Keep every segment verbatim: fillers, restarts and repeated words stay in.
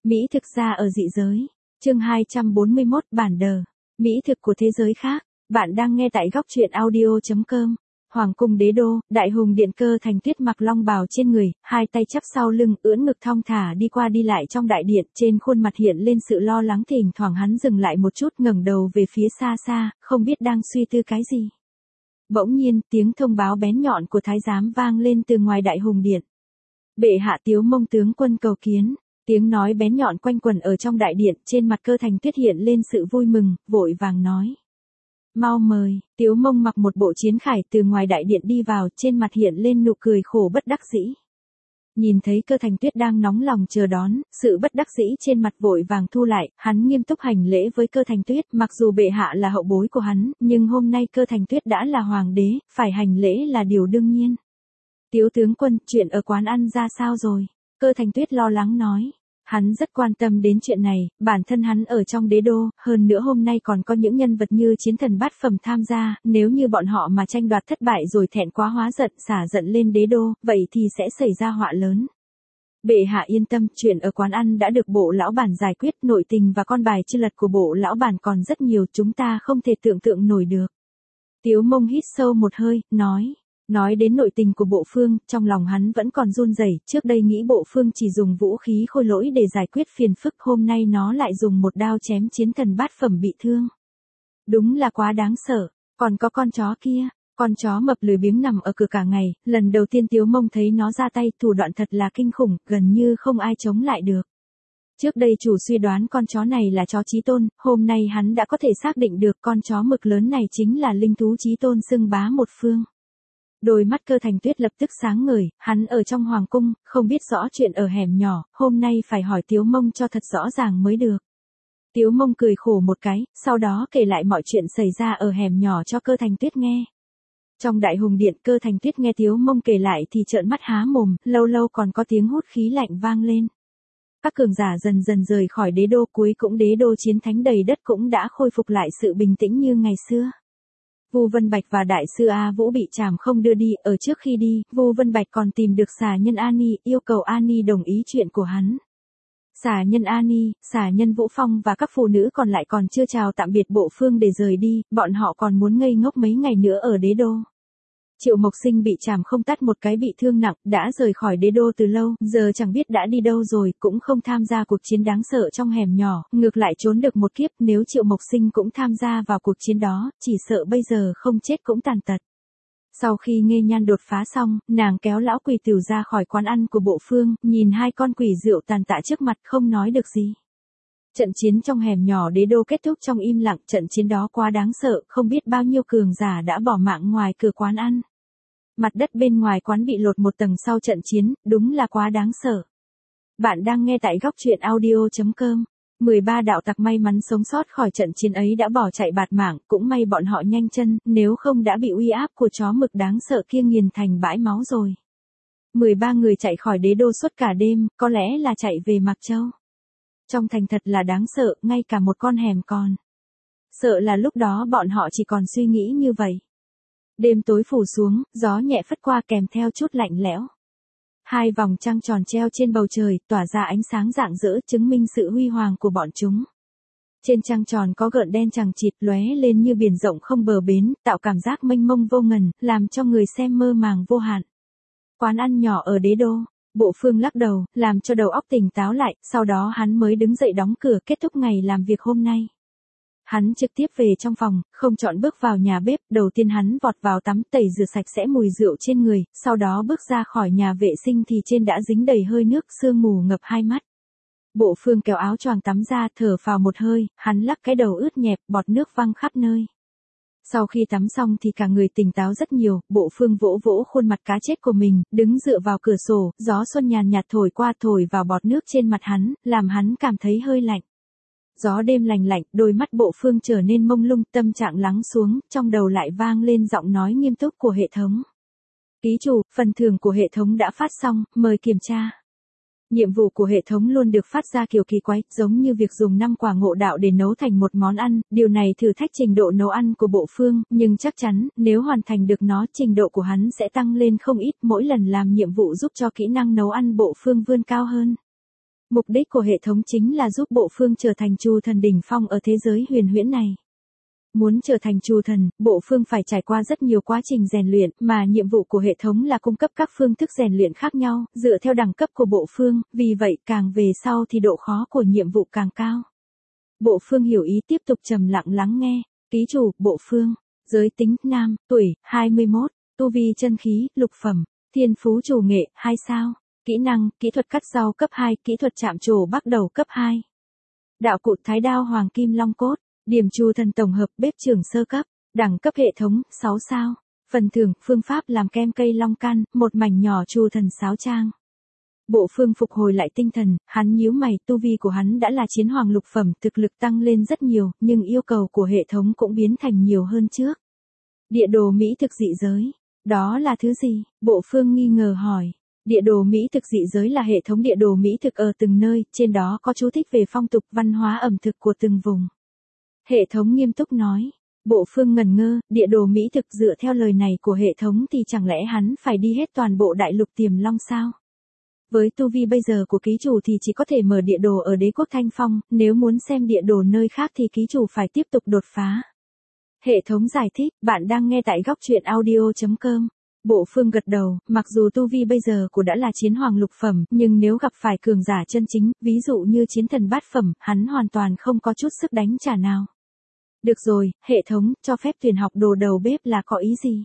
Mỹ thực gia ở dị giới. Chương hai trăm bốn mươi mốt bản đờ. Mỹ thực của thế giới khác. Bạn đang nghe tại góc truyện audio chấm com. Hoàng cung đế đô, đại hùng điện Cơ Thành Tuyết mặc long bào trên người, hai tay chắp sau lưng, ưỡn ngực thong thả đi qua đi lại trong đại điện, trên khuôn mặt hiện lên sự lo lắng, thỉnh thoảng hắn dừng lại một chút, ngẩng đầu về phía xa xa, không biết đang suy tư cái gì. Bỗng nhiên, tiếng thông báo bén nhọn của thái giám vang lên từ ngoài đại hùng điện. Bệ hạ Tiếu Mông tướng quân cầu kiến. Tiếng nói bén nhọn quanh quẩn ở trong đại điện, trên mặt Cơ Thành Tuyết hiện lên sự vui mừng, vội vàng nói. Mau mời. Tiếu Mông mặc một bộ chiến khải từ ngoài đại điện đi vào, trên mặt hiện lên nụ cười khổ bất đắc dĩ. Nhìn thấy Cơ Thành Tuyết đang nóng lòng chờ đón, sự bất đắc dĩ trên mặt vội vàng thu lại, hắn nghiêm túc hành lễ với Cơ Thành Tuyết, mặc dù bệ hạ là hậu bối của hắn, nhưng hôm nay Cơ Thành Tuyết đã là hoàng đế, phải hành lễ là điều đương nhiên. Tiếu tướng quân, chuyện ở quán ăn ra sao rồi? Cơ Thành Tuyết lo lắng nói. Hắn rất quan tâm đến chuyện này, bản thân hắn ở trong đế đô, hơn nữa hôm nay còn có những nhân vật như chiến thần bát phẩm tham gia, nếu như bọn họ mà tranh đoạt thất bại rồi thẹn quá hóa giận xả giận lên đế đô, vậy thì sẽ xảy ra họa lớn. Bệ hạ yên tâm, chuyện ở quán ăn đã được bộ lão bản giải quyết, nội tình và con bài chưa lật của bộ lão bản còn rất nhiều, chúng ta không thể tưởng tượng nổi được. Tiếu Mông hít sâu một hơi, nói. Nói đến nội tình của bộ phương, trong lòng hắn vẫn còn run rẩy, trước đây nghĩ bộ phương chỉ dùng vũ khí khôi lỗi để giải quyết phiền phức, hôm nay nó lại dùng một đao chém chiến thần bát phẩm bị thương. Đúng là quá đáng sợ, còn có con chó kia, con chó mập lười biếng nằm ở cửa cả ngày, lần đầu tiên Tiếu Mông thấy nó ra tay, thủ đoạn thật là kinh khủng, gần như không ai chống lại được. Trước đây chủ suy đoán con chó này là chó chí tôn, hôm nay hắn đã có thể xác định được con chó mực lớn này chính là linh thú chí tôn xưng bá một phương. Đôi mắt Cơ Thành Tuyết lập tức sáng ngời, hắn ở trong hoàng cung, không biết rõ chuyện ở hẻm nhỏ, hôm nay phải hỏi Tiếu Mông cho thật rõ ràng mới được. Tiếu Mông cười khổ một cái, sau đó kể lại mọi chuyện xảy ra ở hẻm nhỏ cho Cơ Thành Tuyết nghe. Trong đại hùng điện, Cơ Thành Tuyết nghe Tiếu Mông kể lại thì trợn mắt há mồm, lâu lâu còn có tiếng hút khí lạnh vang lên. Các cường giả dần dần rời khỏi đế đô, cuối cũng đế đô chiến thánh đầy đất cũng đã khôi phục lại sự bình tĩnh như ngày xưa. Vu Vân Bạch và đại sư A Vũ bị trảm không đưa đi, ở trước khi đi, Vu Vân Bạch còn tìm được xà nhân Ani, yêu cầu Ani đồng ý chuyện của hắn. Xà nhân Ani, xà nhân Vũ Phong và các phụ nữ còn lại còn chưa chào tạm biệt bộ phương để rời đi, bọn họ còn muốn ngây ngốc mấy ngày nữa ở đế đô. Triệu Mộc Sinh bị trảm không tát một cái bị thương nặng, đã rời khỏi đế đô từ lâu, giờ chẳng biết đã đi đâu rồi, cũng không tham gia cuộc chiến đáng sợ trong hẻm nhỏ, ngược lại trốn được một kiếp, nếu Triệu Mộc Sinh cũng tham gia vào cuộc chiến đó, chỉ sợ bây giờ không chết cũng tàn tật. Sau khi Nghê Nhan đột phá xong, nàng kéo lão quỷ tửu ra khỏi quán ăn của bộ phương, nhìn hai con quỷ rượu tàn tạ trước mặt không nói được gì. Trận chiến trong hẻm nhỏ đế đô kết thúc trong im lặng, trận chiến đó quá đáng sợ, không biết bao nhiêu cường giả đã bỏ mạng ngoài cửa quán ăn. Mặt đất bên ngoài quán bị lột một tầng sau trận chiến, đúng là quá đáng sợ. Bạn đang nghe tại góc truyện audio chấm com. mười ba đạo tặc may mắn sống sót khỏi trận chiến ấy đã bỏ chạy bạt mạng, cũng may bọn họ nhanh chân, nếu không đã bị uy áp của chó mực đáng sợ kia nghiền thành bãi máu rồi. mười ba người chạy khỏi đế đô suốt cả đêm, có lẽ là chạy về Mạc Châu. Trong thành thật là đáng sợ, ngay cả một con hẻm còn. Sợ là lúc đó bọn họ chỉ còn suy nghĩ như vậy. Đêm tối phủ xuống, gió nhẹ phất qua kèm theo chút lạnh lẽo. Hai vòng trăng tròn treo trên bầu trời, tỏa ra ánh sáng rạng rỡ, chứng minh sự huy hoàng của bọn chúng. Trên trăng tròn có gợn đen chằng chịt lóe lên như biển rộng không bờ bến, tạo cảm giác mênh mông vô ngần, làm cho người xem mơ màng vô hạn. Quán ăn nhỏ ở đế đô. Bộ phương lắc đầu, làm cho đầu óc tỉnh táo lại, sau đó hắn mới đứng dậy đóng cửa, kết thúc ngày làm việc hôm nay. Hắn trực tiếp về trong phòng, không chọn bước vào nhà bếp, đầu tiên hắn vọt vào tắm tẩy rửa sạch sẽ mùi rượu trên người, sau đó bước ra khỏi nhà vệ sinh thì trên đã dính đầy hơi nước, sương mù ngập hai mắt. Bộ phương kéo áo choàng tắm ra, thở phào một hơi, hắn lắc cái đầu ướt nhẹp, bọt nước văng khắp nơi. Sau khi tắm xong thì cả người tỉnh táo rất nhiều, bộ phương vỗ vỗ khuôn mặt cá chết của mình, đứng dựa vào cửa sổ, gió xuân nhàn nhạt thổi qua thổi vào bọt nước trên mặt hắn, làm hắn cảm thấy hơi lạnh. Gió đêm lành lạnh, đôi mắt bộ phương trở nên mông lung, tâm trạng lắng xuống, trong đầu lại vang lên giọng nói nghiêm túc của hệ thống. Ký chủ, phần thưởng của hệ thống đã phát xong, mời kiểm tra. Nhiệm vụ của hệ thống luôn được phát ra kiểu kỳ quái, giống như việc dùng năm quả ngộ đạo để nấu thành một món ăn, điều này thử thách trình độ nấu ăn của bộ phương, nhưng chắc chắn, nếu hoàn thành được nó, trình độ của hắn sẽ tăng lên không ít, mỗi lần làm nhiệm vụ giúp cho kỹ năng nấu ăn bộ phương vươn cao hơn. Mục đích của hệ thống chính là giúp Bộ Phương trở thành Trù Thần đỉnh phong ở thế giới huyền huyễn này. Muốn trở thành Trù Thần, Bộ Phương phải trải qua rất nhiều quá trình rèn luyện, mà nhiệm vụ của hệ thống là cung cấp các phương thức rèn luyện khác nhau, dựa theo đẳng cấp của Bộ Phương, vì vậy càng về sau thì độ khó của nhiệm vụ càng cao. Bộ Phương hiểu ý tiếp tục trầm lặng lắng nghe. Ký chủ, Bộ Phương. Giới tính, nam, tuổi, hai mươi mốt. Tu vi chân khí, lục phẩm. Thiên phú chủ nghệ, hai sao. Kỹ năng, kỹ thuật cắt rau cấp hai, kỹ thuật chạm trổ bắt đầu cấp hai. Đạo cụ thái đao hoàng kim long cốt. Điểm Trù Thần tổng hợp bếp trưởng sơ cấp. Đẳng cấp hệ thống, sáu sao. Phần thưởng, phương pháp làm kem cây long căn, một mảnh nhỏ Trù Thần sáo trang. Bộ Phương phục hồi lại tinh thần, hắn nhíu mày, tu vi của hắn đã là chiến hoàng lục phẩm, thực lực tăng lên rất nhiều, nhưng yêu cầu của hệ thống cũng biến thành nhiều hơn trước. Địa đồ mỹ thực dị giới, đó là thứ gì? Bộ Phương nghi ngờ hỏi. Địa đồ mỹ thực dị giới là hệ thống địa đồ mỹ thực ở từng nơi, trên đó có chú thích về phong tục văn hóa ẩm thực của từng vùng. Hệ thống nghiêm túc nói. Bộ Phương ngần ngơ, địa đồ mỹ thực dựa theo lời này của hệ thống thì chẳng lẽ hắn phải đi hết toàn bộ đại lục Tiềm Long sao? Với tu vi bây giờ của ký chủ thì chỉ có thể mở địa đồ ở đế quốc Thanh Phong, nếu muốn xem địa đồ nơi khác thì ký chủ phải tiếp tục đột phá. Hệ thống giải thích, bạn đang nghe tại góc truyện audio chấm com. Bộ Phương gật đầu, mặc dù tu vi bây giờ của đã là chiến hoàng lục phẩm, nhưng nếu gặp phải cường giả chân chính, ví dụ như chiến thần bát phẩm, hắn hoàn toàn không có chút sức đánh trả nào. Được rồi, hệ thống, cho phép tuyển học đồ đầu bếp là có ý gì?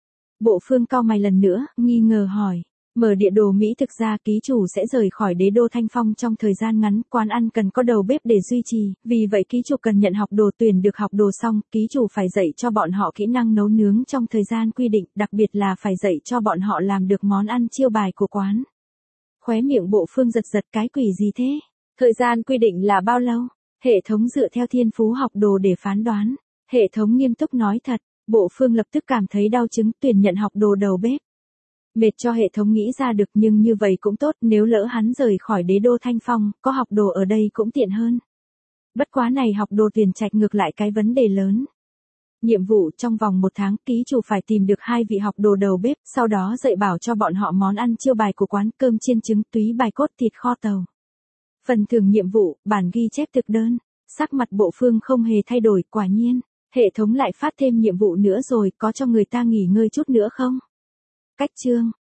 Bộ Phương cau mày lần nữa, nghi ngờ hỏi. Mở địa đồ mỹ thực ra ký chủ sẽ rời khỏi đế đô Thanh Phong trong thời gian ngắn, quán ăn cần có đầu bếp để duy trì, vì vậy ký chủ cần nhận học đồ tuyển được học đồ xong, ký chủ phải dạy cho bọn họ kỹ năng nấu nướng trong thời gian quy định, đặc biệt là phải dạy cho bọn họ làm được món ăn chiêu bài của quán. Khóe miệng Bộ Phương giật giật, cái quỷ gì thế? Thời gian quy định là bao lâu? Hệ thống dựa theo thiên phú học đồ để phán đoán. Hệ thống nghiêm túc nói thật, Bộ Phương lập tức cảm thấy đau chứng, tuyển nhận học đồ đầu bếp. Mệt cho hệ thống nghĩ ra được, nhưng như vậy cũng tốt, nếu lỡ hắn rời khỏi đế đô Thanh Phong, có học đồ ở đây cũng tiện hơn. Bất quá này học đồ tuyển trạch ngược lại cái vấn đề lớn. Nhiệm vụ trong vòng một tháng, ký chủ phải tìm được hai vị học đồ đầu bếp, sau đó dạy bảo cho bọn họ món ăn chiêu bài của quán, cơm chiên trứng, túy bài cốt, thịt kho tàu. Phần thưởng nhiệm vụ, bản ghi chép thực đơn. Sắc mặt Bộ Phương không hề thay đổi, quả nhiên. Hệ thống lại phát thêm nhiệm vụ nữa rồi, có cho người ta nghỉ ngơi chút nữa không? Cách chương.